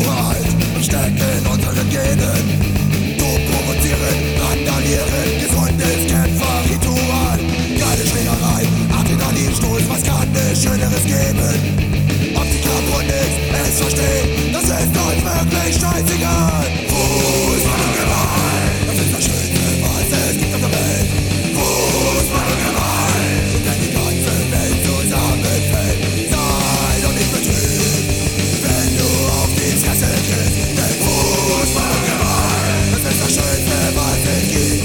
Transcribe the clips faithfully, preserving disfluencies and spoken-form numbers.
Gewalt steckt in unseren Genen. Du provozieren, randalieren, gesundes Kämpferritual. Keine Schlägerei, Adrenalinstoß, was kann es Schöneres geben? Ob die kaputt ist, es verstehen, das ist uns wirklich scheißegal. Fußball und Gewalt, das ist das Schönste, was es gibt auf der Welt. Fußball und Gewalt, und wenn die ganze Welt zusammenfällt, sei doch nicht betrübt, wenn du auf die Fresse kriegst. Denn Fußball und Gewalt, das ist das Schönste, was es gibt.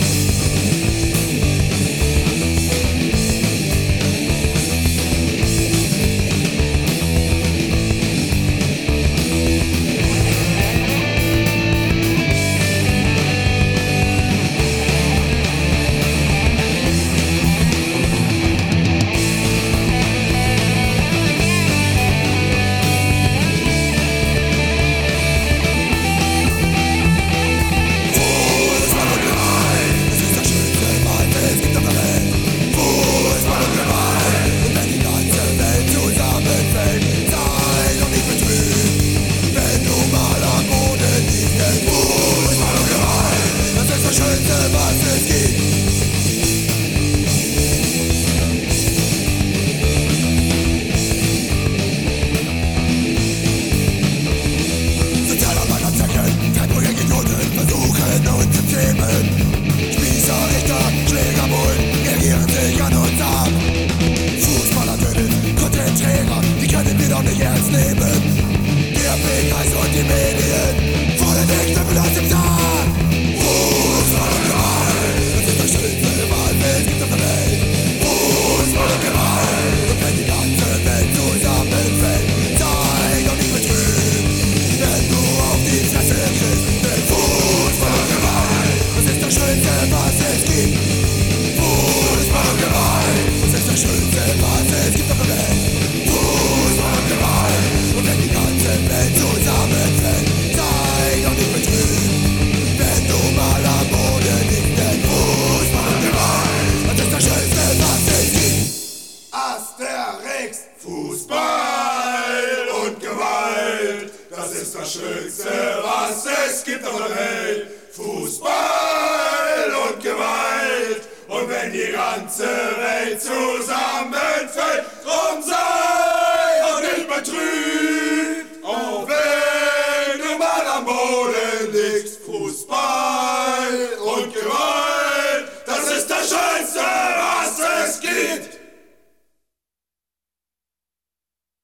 Fußball und Gewalt, das ist das Schönste, was es gibt auf der Welt. Fußball und Gewalt, und wenn die ganze Welt zusammenfällt,